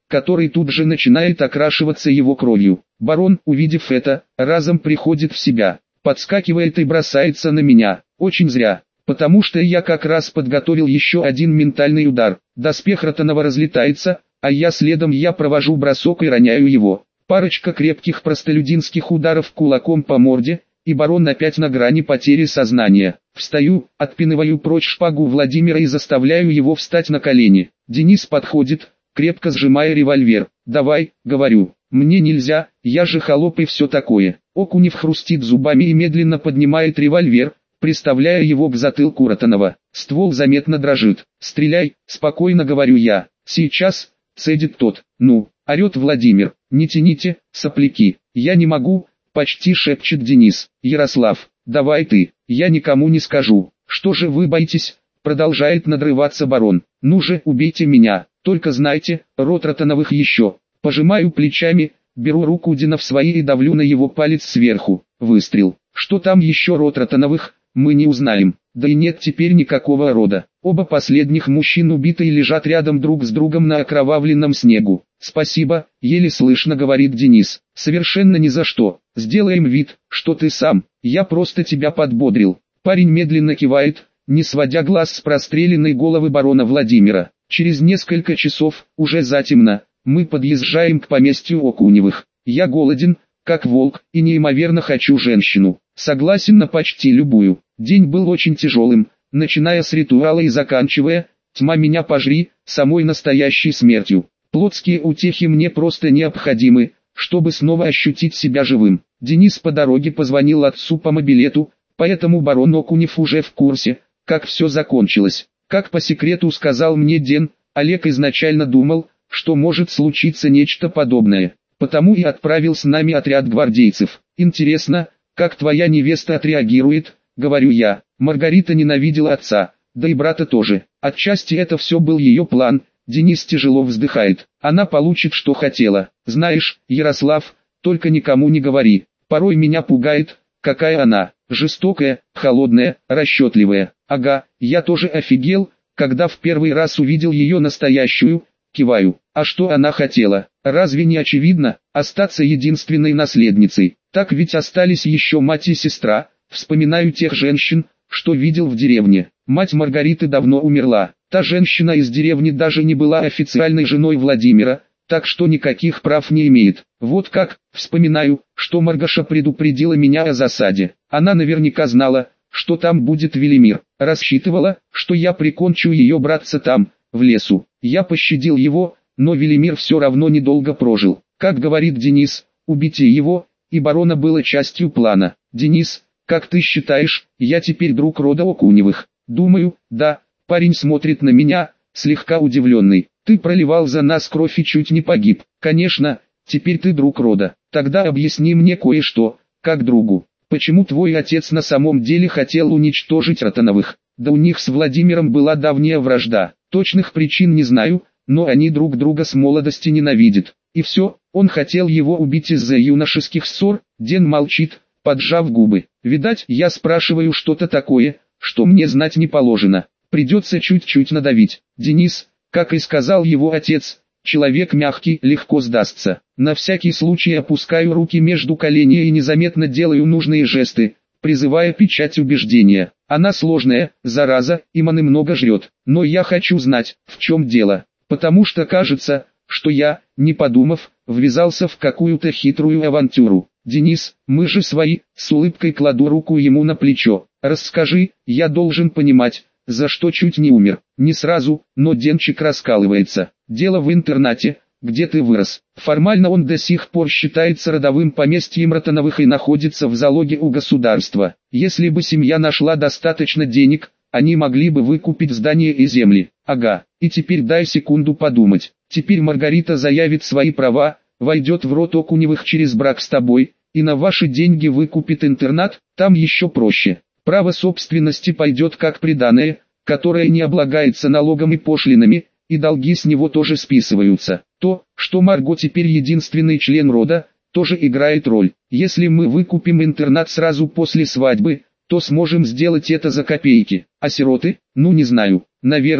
который тут же начинает окрашиваться его кровью. Барон, увидев это, разом приходит в себя, подскакивает и бросается на меня. Очень зря, потому что я как раз подготовил еще один ментальный удар. Доспех Ротанова разлетается, а я следом я провожу бросок и роняю его. Парочка крепких простолюдинских ударов кулаком по морде, и барон опять на грани потери сознания. Встаю, отпинываю прочь шпагу Владимира и заставляю его встать на колени. Денис подходит, крепко сжимая револьвер. «Давай», — говорю, — «мне нельзя, я же холоп и все такое». Окунев хрустит зубами и медленно поднимает револьвер, приставляя его к затылку Ротанова. Ствол заметно дрожит. «Стреляй», — спокойно говорю я. «Сейчас», — цедит тот. «Ну», — орет Владимир, — «не тяните, сопляки». «Я не могу», — почти шепчет Денис. «Ярослав, давай ты, я никому не скажу». «Что же вы боитесь?» — продолжает надрываться барон. «Ну же, убейте меня, только знайте, род Ротановых еще». Пожимаю плечами, беру руку Дина в свои и давлю на его палец сверху. Выстрел. Что там еще род Ротановых, мы не узнаем. Да и нет теперь никакого рода. Оба последних мужчин убиты и лежат рядом друг с другом на окровавленном снегу. «Спасибо», — еле слышно говорит Денис. «Совершенно ни за что. Сделаем вид, что ты сам. Я просто тебя подбодрил». Парень медленно кивает, не сводя глаз с простреленной головы барона Владимира. Через несколько часов, уже затемно, мы подъезжаем к поместью Окуневых. Я голоден, как волк, и неимоверно хочу женщину. Согласен на почти любую. День был очень тяжелым, начиная с ритуала и заканчивая, тьма меня пожри, самой настоящей смертью. Плотские утехи мне просто необходимы, чтобы снова ощутить себя живым. Денис по дороге позвонил отцу по мобилету, поэтому барон Окунев уже в курсе, как все закончилось. Как по секрету сказал мне Ден, Олег изначально думал, что может случиться нечто подобное. Потому и отправил с нами отряд гвардейцев. «Интересно, как твоя невеста отреагирует?» — говорю я. Маргарита ненавидела отца, да и брата тоже. Отчасти это все был ее план. Денис тяжело вздыхает. Она получит, что хотела. Знаешь, Ярослав, только никому не говори. Порой меня пугает, какая она. Жестокая, холодная, расчетливая. Ага, я тоже офигел, когда в первый раз увидел ее настоящую. Киваю. А что она хотела? Разве не очевидно? Остаться единственной наследницей. Так ведь остались еще мать и сестра. Вспоминаю тех женщин, что видел в деревне. Мать Маргариты давно умерла. Та женщина из деревни даже не была официальной женой Владимира, так что никаких прав не имеет. Вот как, вспоминаю, что Маргаша предупредила меня о засаде. Она наверняка знала, что там будет Велимир. Рассчитывала, что я прикончу ее братца там, в лесу. Я пощадил его, но Велимир все равно недолго прожил. Как говорит Денис, убить его, и барона было частью плана. Денис, как ты считаешь, я теперь друг рода Окуневых? Думаю, да. Парень смотрит на меня, слегка удивленный. Ты проливал за нас кровь и чуть не погиб. Конечно, теперь ты друг рода. Тогда объясни мне кое-что, как другу. Почему твой отец на самом деле хотел уничтожить Ротановых? Да у них с Владимиром была давняя вражда. Точных причин не знаю, но они друг друга с молодости ненавидят. И все, он хотел его убить из-за юношеских ссор. Ден молчит, поджав губы. Видать, я спрашиваю что-то такое, что мне знать не положено. Придется чуть-чуть надавить. Денис, как и сказал его отец, человек мягкий, легко сдастся. На всякий случай опускаю руки между коленей и незаметно делаю нужные жесты, призывая печать убеждения. Она сложная, зараза, и маны много жрет. Но я хочу знать, в чем дело. Потому что кажется, что я, не подумав, ввязался в какую-то хитрую авантюру. Денис, мы же свои, с улыбкой кладу руку ему на плечо. Расскажи, я должен понимать, за что чуть не умер. Не сразу, но Денчик раскалывается. Дело в интернате, где ты вырос. Формально он до сих пор считается родовым поместьем Ротановых и находится в залоге у государства. Если бы семья нашла достаточно денег, они могли бы выкупить здание и земли. Ага, и теперь дай секунду подумать. Теперь Маргарита заявит свои права, войдет в род Окуневых через брак с тобой, и на ваши деньги выкупит интернат. Там еще проще. Право собственности пойдет как приданое, которое не облагается налогом и пошлинами, и долги с него тоже списываются. То, что Марго теперь единственный член рода, тоже играет роль. Если мы выкупим интернат сразу после свадьбы, то сможем сделать это за копейки. А сироты? Ну не знаю. Наверное,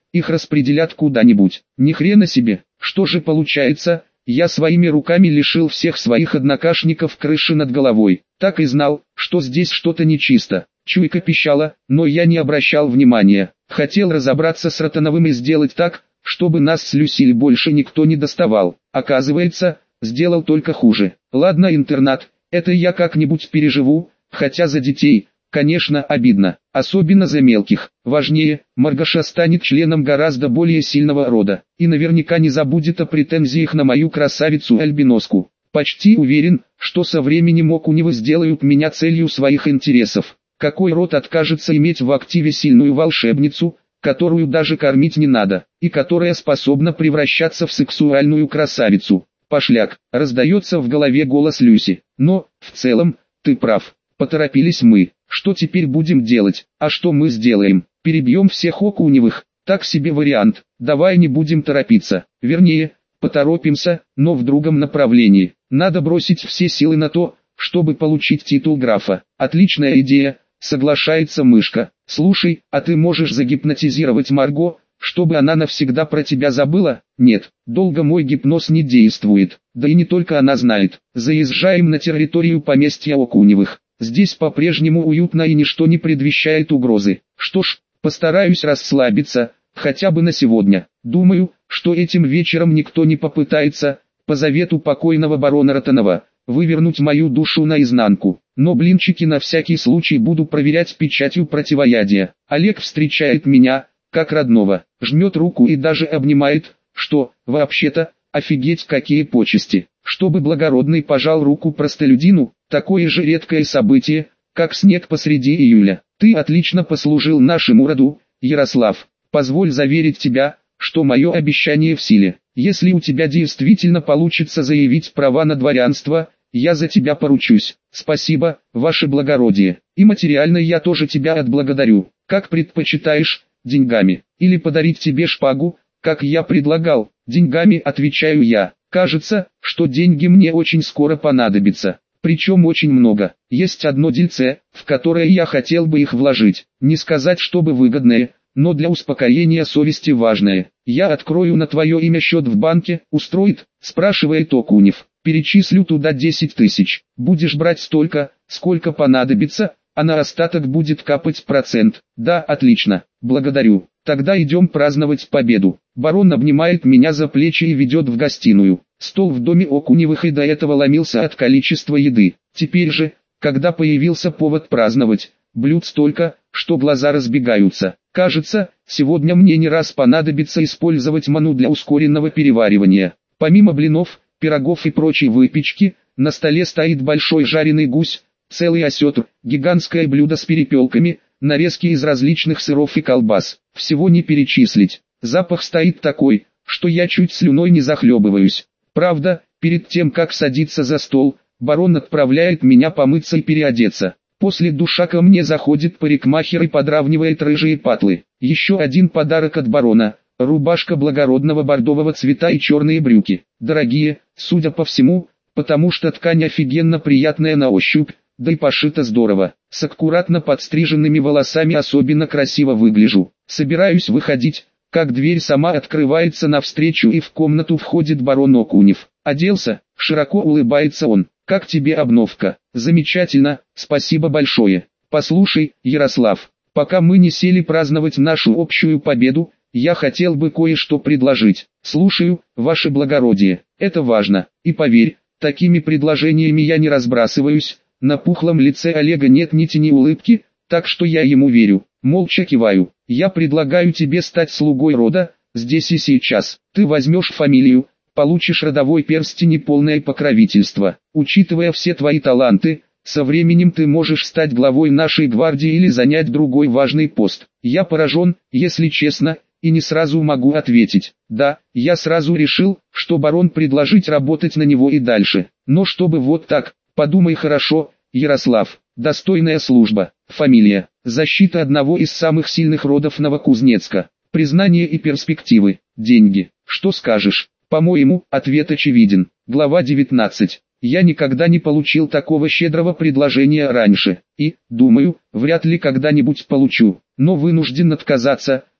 их распределят куда-нибудь. Ни хрена себе, что же получается, я своими руками лишил всех своих однокашников крыши над головой. Так и знал, что здесь что-то нечисто. Чуйка пищала, но я не обращал внимания. Хотел разобраться с Ротановым и сделать так, чтобы нас с Люсиль больше никто не доставал. Оказывается, сделал только хуже. Ладно, интернат, это я как-нибудь переживу, хотя за детей, конечно, обидно. Особенно за мелких. Важнее, Маргаша станет членом гораздо более сильного рода. И наверняка не забудет о претензиях на мою красавицу-альбиноску. Почти уверен, что со временем Окуневы сделают меня целью своих интересов. Какой род откажется иметь в активе сильную волшебницу, которую даже кормить не надо, и которая способна превращаться в сексуальную красавицу? Пошляк, раздается в голове голос Люси. Но, в целом, ты прав. Поторопились мы. Что теперь будем делать? А что мы сделаем? Перебьем всех Окуневых? Так себе вариант. Давай не будем торопиться. Вернее, поторопимся, но в другом направлении. Надо бросить все силы на то, чтобы получить титул графа. Отличная идея, соглашается Мышка. Слушай, а ты можешь загипнотизировать Марго, чтобы она навсегда про тебя забыла? Нет, долго мой гипноз не действует. Да и не только она знает. Заезжаем на территорию поместья Окуневых. Здесь по-прежнему уютно и ничто не предвещает угрозы. Что ж, постараюсь расслабиться, хотя бы на сегодня. Думаю, что этим вечером никто не попытается, по завету покойного барона Ротанова, вывернуть мою душу наизнанку. Но блинчики на всякий случай буду проверять печатью противоядия. Олег встречает меня, как родного, жмет руку и даже обнимает, что, вообще-то, офигеть какие почести. Чтобы благородный пожал руку простолюдину, такое же редкое событие, как снег посреди июля. Ты отлично послужил нашему роду, Ярослав. Позволь заверить тебя, что мое обещание в силе. Если у тебя действительно получится заявить права на дворянство, я за тебя поручусь. Спасибо, ваше благородие. И материально я тоже тебя отблагодарю. Как предпочитаешь, деньгами, или подарить тебе шпагу, как я предлагал? Деньгами, отвечаю я. Кажется, что деньги мне очень скоро понадобятся. Причем очень много. Есть одно дельце, в которое я хотел бы их вложить. Не сказать, чтобы выгодное, но для успокоения совести важное. Я открою на твое имя счет в банке, устроит? Спрашивает Окунев. Перечислю туда десять тысяч. Будешь брать столько, сколько понадобится, а на остаток будет капать процент. Да, отлично. Благодарю. Тогда идем праздновать победу. Барон обнимает меня за плечи и ведет в гостиную. Стол в доме Окуневых и до этого ломился от количества еды. Теперь же, когда появился повод праздновать, блюд столько, что глаза разбегаются. Кажется, сегодня мне не раз понадобится использовать ману для ускоренного переваривания. Помимо блинов, пирогов и прочей выпечки, на столе стоит большой жареный гусь, целый осетр, гигантское блюдо с перепелками, нарезки из различных сыров и колбас. Всего не перечислить. Запах стоит такой, что я чуть слюной не захлебываюсь. Правда, перед тем как садиться за стол, барон отправляет меня помыться и переодеться. После душа ко мне заходит парикмахер и подравнивает рыжие патлы. Еще один подарок от барона. Рубашка благородного бордового цвета и черные брюки. Дорогие, судя по всему, потому что ткань офигенно приятная на ощупь, да и пошита здорово. С аккуратно подстриженными волосами особенно красиво выгляжу. Собираюсь выходить, как дверь сама открывается навстречу и в комнату входит барон Окунев. Оделся, широко улыбается он. Как тебе обновка? Замечательно, спасибо большое. Послушай, Ярослав, пока мы не сели праздновать нашу общую победу, я хотел бы кое-что предложить. Слушаю, ваше благородие, это важно. И поверь, такими предложениями я не разбрасываюсь. На пухлом лице Олега нет ни тени улыбки, так что я ему верю. Молча киваю. Я предлагаю тебе стать слугой рода, здесь и сейчас. Ты возьмешь фамилию, получишь родовой перстень и полное покровительство. Учитывая все твои таланты, со временем ты можешь стать главой нашей гвардии или занять другой важный пост. Я поражен, если честно, и не сразу могу ответить. Да, я сразу решил, что барон предложить работать на него и дальше. Но чтобы вот так, подумай хорошо, Ярослав, достойная служба, фамилия, защита одного из самых сильных родов Новокузнецка, признание и перспективы, деньги. Что скажешь? По-моему, ответ очевиден. Глава девятнадцать. Я никогда не получил такого щедрого предложения раньше, и, думаю, вряд ли когда-нибудь получу, но вынужден отказаться.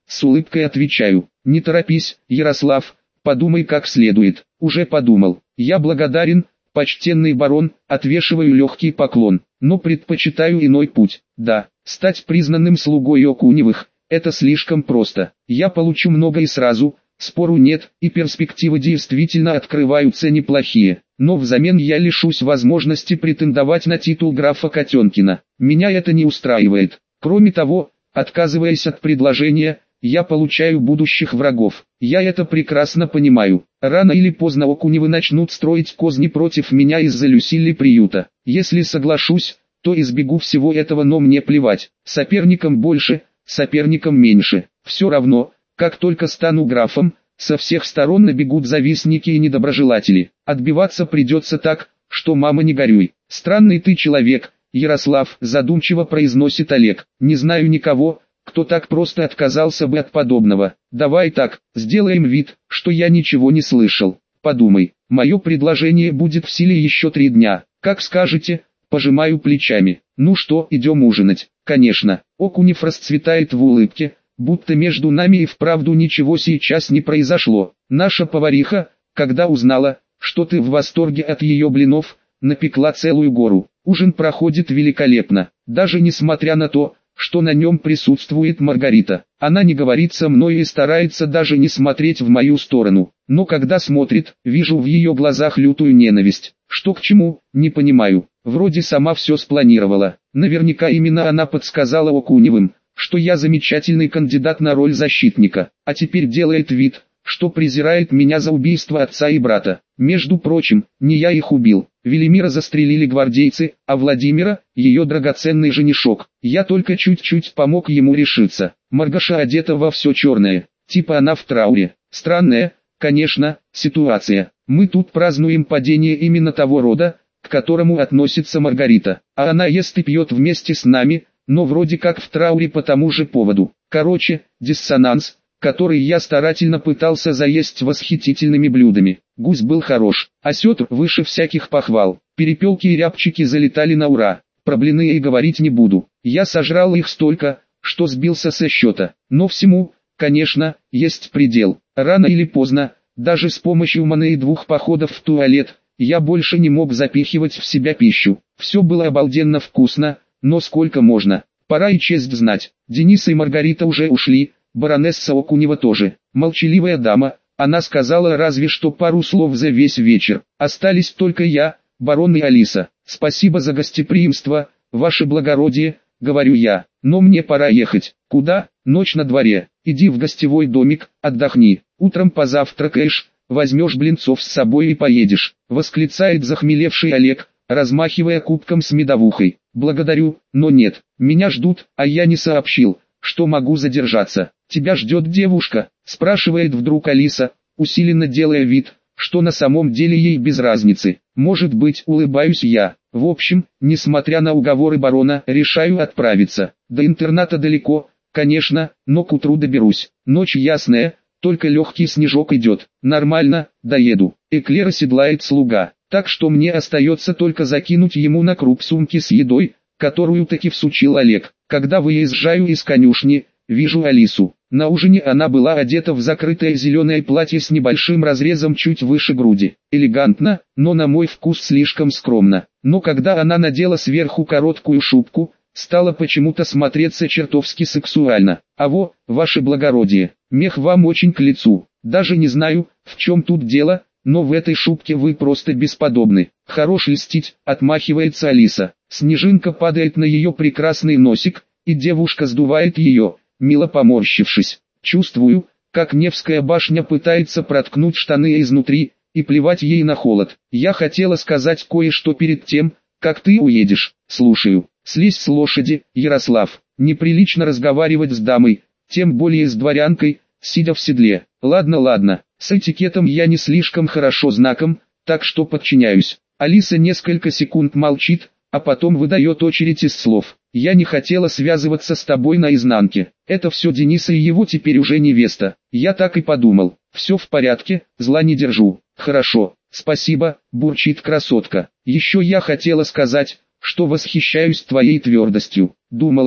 С улыбкой отвечаю. Не торопись, Ярослав, подумай как следует. Уже подумал. Я благодарен, почтенный барон, отвешиваю легкий поклон, но предпочитаю иной путь. Да, стать признанным слугой Окуневых – это слишком просто. Я получу много и сразу, спору нет, и перспективы действительно открываются неплохие. Но взамен я лишусь возможности претендовать на титул графа Котенкина. Меня это не устраивает. Кроме того, отказываясь от предложения, я получаю будущих врагов. Я это прекрасно понимаю. Рано или поздно Окуневы начнут строить козни против меня из-за Люсилли приюта. Если соглашусь, то избегу всего этого, но мне плевать. Соперником больше, соперником меньше. Все равно, как только стану графом, со всех сторон набегут завистники и недоброжелатели. Отбиваться придется так, что мама не горюй. Странный ты человек, Ярослав, задумчиво произносит Олег. Не знаю никого, кто так просто отказался бы от подобного. Давай так, сделаем вид, что я ничего не слышал. Подумай, мое предложение будет в силе еще три дня. Как скажете, пожимаю плечами. Ну что, идем ужинать? Конечно. Окунев расцветает в улыбке, будто между нами и вправду ничего сейчас не произошло. Наша повариха, когда узнала, что ты в восторге от ее блинов, напекла целую гору. Ужин проходит великолепно, даже несмотря на то, что на нем присутствует Маргарита. Она не говорит со мной и старается даже не смотреть в мою сторону. Но когда смотрит, вижу в ее глазах лютую ненависть. Что к чему, не понимаю. Вроде сама все спланировала. Наверняка именно она подсказала Окуневым, что я замечательный кандидат на роль защитника. А теперь делает вид, что презирает меня за убийство отца и брата. Между прочим, не я их убил. Велимира застрелили гвардейцы, а Владимира – ее драгоценный женишок. Я только чуть-чуть помог ему решиться. Маргаша одета во все черное, типа она в трауре. Странная, конечно, ситуация. Мы тут празднуем падение именно того рода, к которому относится Маргарита. А она ест и пьет вместе с нами, но вроде как в трауре по тому же поводу. Короче, диссонанс, который я старательно пытался заесть восхитительными блюдами. Гусь был хорош, осетр выше всяких похвал. Перепелки и рябчики залетали на ура. Про блины и говорить не буду. Я сожрал их столько, что сбился со счета. Но всему, конечно, есть предел. Рано или поздно, даже с помощью маны и двух походов в туалет, я больше не мог запихивать в себя пищу. Все было обалденно вкусно, но сколько можно. Пора и честь знать. Денис и Маргарита уже ушли. Баронесса Окунева тоже. Молчаливая дама, она сказала разве что пару слов за весь вечер. Остались только я, барон и Алиса. Спасибо за гостеприимство, ваше благородие, говорю я. Но мне пора ехать. Куда? Ночь на дворе. Иди в гостевой домик, отдохни. Утром позавтракаешь, возьмешь блинцов с собой и поедешь. Восклицает захмелевший Олег, размахивая кубком с медовухой. Благодарю, но нет, меня ждут, а я не сообщил, что могу задержаться. Тебя ждет девушка, спрашивает вдруг Алиса, усиленно делая вид, что на самом деле ей без разницы. Может быть, улыбаюсь я. В общем, несмотря на уговоры барона, решаю отправиться. До интерната далеко, конечно, но к утру доберусь. Ночь ясная, только легкий снежок идет. Нормально, доеду. Эклера седлает слуга, так что мне остается только закинуть ему на круг сумки с едой, которую таки всучил Олег. Когда выезжаю из конюшни, вижу Алису. На ужине она была одета в закрытое зеленое платье с небольшим разрезом чуть выше груди. Элегантно, но на мой вкус слишком скромно. Но когда она надела сверху короткую шубку, стала почему-то смотреться чертовски сексуально. А во, ваше благородие, мех вам очень к лицу. Даже не знаю, в чем тут дело, но в этой шубке вы просто бесподобны. Хорош льстить, отмахивается Алиса. Снежинка падает на ее прекрасный носик, и девушка сдувает ее, мило поморщившись. Чувствую, как Невская башня пытается проткнуть штаны изнутри, и плевать ей на холод. Я хотела сказать кое-что перед тем, как ты уедешь. Слушаю. Слезь с лошади, Ярослав. Неприлично разговаривать с дамой, тем более с дворянкой, сидя в седле. Ладно, ладно, с этикетом я не слишком хорошо знаком, так что подчиняюсь. Алиса несколько секунд молчит, а потом выдает очередь из слов. Я не хотела связываться с тобой наизнанке. Это все Дениса и его теперь уже невеста. Я так и подумал. Все в порядке, зла не держу. Хорошо, спасибо, бурчит красотка. Еще я хотела сказать, что восхищаюсь твоей твердостью. Думала,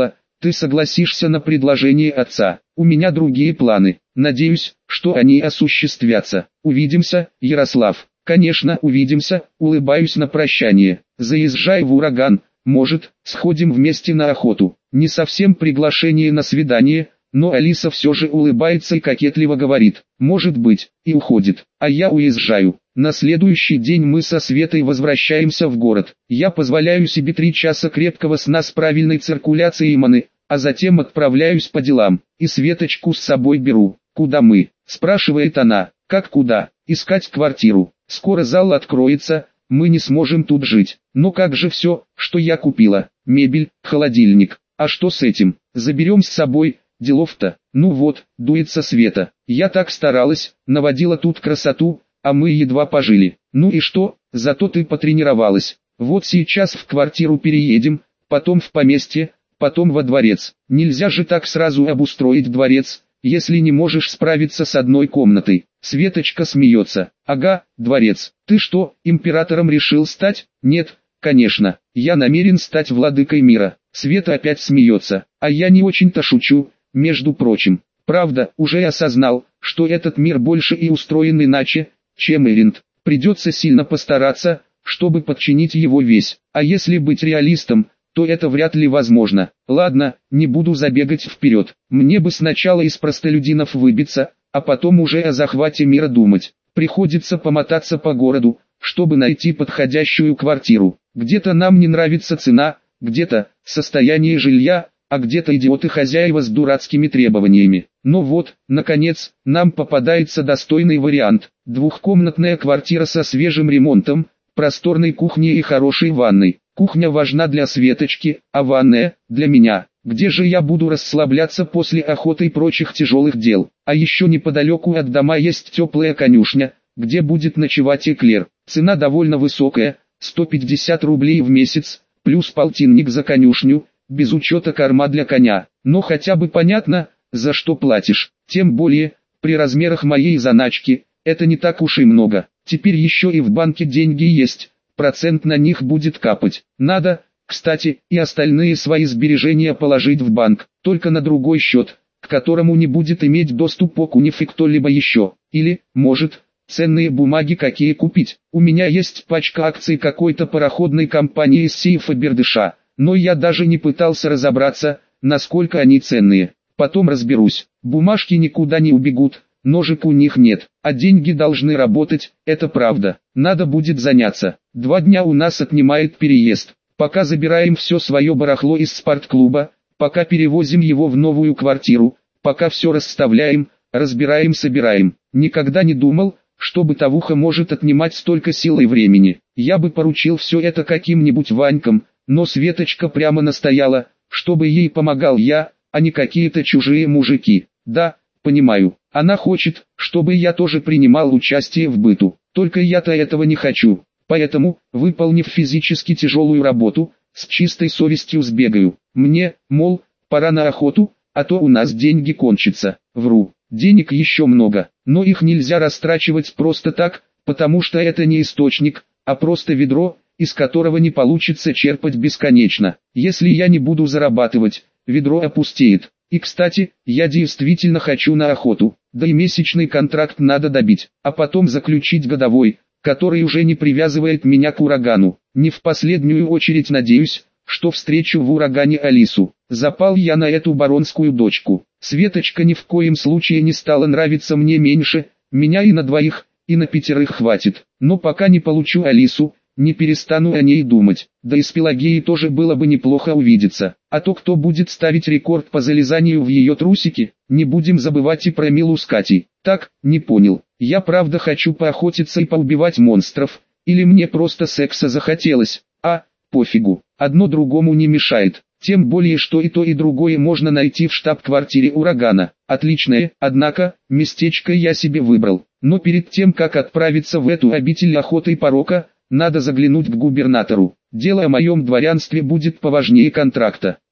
ты согласишься на предложение отца. У меня другие планы. Надеюсь, что они осуществятся. Увидимся, Ярослав. Конечно, увидимся, улыбаюсь на прощание. Заезжай в Ураган, может, сходим вместе на охоту. Не совсем приглашение на свидание, но Алиса все же улыбается и кокетливо говорит, может быть, и уходит. А я уезжаю. На следующий день мы со Светой возвращаемся в город. Я позволяю себе три часа крепкого сна с правильной циркуляцией маны, а затем отправляюсь по делам. И Светочку с собой беру. Куда мы? Спрашивает она. Как куда? Искать квартиру. Скоро зал откроется, мы не сможем тут жить. Но как же все, что я купила? Мебель, холодильник. А что с этим? Заберем с собой. Делов-то. Ну вот, дуется Света. Я так старалась, наводила тут красоту, а мы едва пожили. Ну и что, зато ты потренировалась. Вот сейчас в квартиру переедем, потом в поместье, потом во дворец. Нельзя же так сразу обустроить дворец, если не можешь справиться с одной комнатой. Светочка смеется. Ага, дворец. Ты что, императором решил стать? Нет, конечно. Я намерен стать владыкой мира. Света опять смеется. А я не очень-то шучу, между прочим. Правда, уже осознал, что этот мир больше и устроен иначе, чем Эринд. Придется сильно постараться, чтобы подчинить его весь. А если быть реалистом, то это вряд ли возможно. Ладно, не буду забегать вперед. Мне бы сначала из простолюдинов выбиться, а потом уже о захвате мира думать. Приходится помотаться по городу, чтобы найти подходящую квартиру. Где-то нам не нравится цена, где-то состояние жилья, а где-то идиоты-хозяева с дурацкими требованиями. Но вот, наконец, нам попадается достойный вариант. Двухкомнатная квартира со свежим ремонтом, просторной кухней и хорошей ванной. Кухня важна для Светочки, а ванная – для меня. Где же я буду расслабляться после охоты и прочих тяжелых дел? А еще неподалеку от дома есть теплая конюшня, где будет ночевать Эклер. Цена довольно высокая – сто пятьдесят рублей в месяц, плюс полтинник за конюшню, без учета корма для коня. Но хотя бы понятно, за что платишь. Тем более, при размерах моей заначки, это не так уж и много. Теперь еще и в банке деньги есть, процент на них будет капать. Надо, кстати, и остальные свои сбережения положить в банк, только на другой счет, к которому не будет иметь доступ Окунев и кто-либо еще. Или, может, ценные бумаги какие купить. У меня есть пачка акций какой-то пароходной компании из сейфа Бердыша, но я даже не пытался разобраться, насколько они ценные. Потом разберусь. Бумажки никуда не убегут, ножек у них нет, а деньги должны работать, это правда. Надо будет заняться. Два дня у нас отнимает переезд. Пока забираем все свое барахло из спортклуба, пока перевозим его в новую квартиру, пока все расставляем, разбираем, собираем. Никогда не думал, что бытовуха может отнимать столько сил и времени. Я бы поручил все это каким-нибудь Ванькам, но Светочка прямо настояла, чтобы ей помогал я, а не какие-то чужие мужики. Да, понимаю, она хочет, чтобы я тоже принимал участие в быту, только я-то этого не хочу. Поэтому, выполнив физически тяжелую работу, с чистой совестью сбегаю. Мне, мол, пора на охоту, а то у нас деньги кончатся. Вру, денег еще много, но их нельзя растрачивать просто так, потому что это не источник, а просто ведро, из которого не получится черпать бесконечно. Если я не буду зарабатывать, ведро опустеет. И кстати, я действительно хочу на охоту, да и месячный контракт надо добить, а потом заключить годовой, который уже не привязывает меня к урагану. Не в последнюю очередь надеюсь, что встречу в урагане Алису. Запал я на эту баронскую дочку. Светочка ни в коем случае не стала нравиться мне меньше, меня и на двоих, и на пятерых хватит. Но пока не получу Алису, не перестану о ней думать. Да и с Пелагеей тоже было бы неплохо увидеться. А то кто будет ставить рекорд по залезанию в ее трусики, не будем забывать и про Милу с Катей. Так, не понял, я правда хочу поохотиться и поубивать монстров, или мне просто секса захотелось? А, пофигу, одно другому не мешает. Тем более, что и то и другое можно найти в штаб-квартире урагана. Отличное, однако, местечко я себе выбрал. Но перед тем, как отправиться в эту обитель охоты и порока, надо заглянуть к губернатору. Дело о моем дворянстве будет поважнее контракта.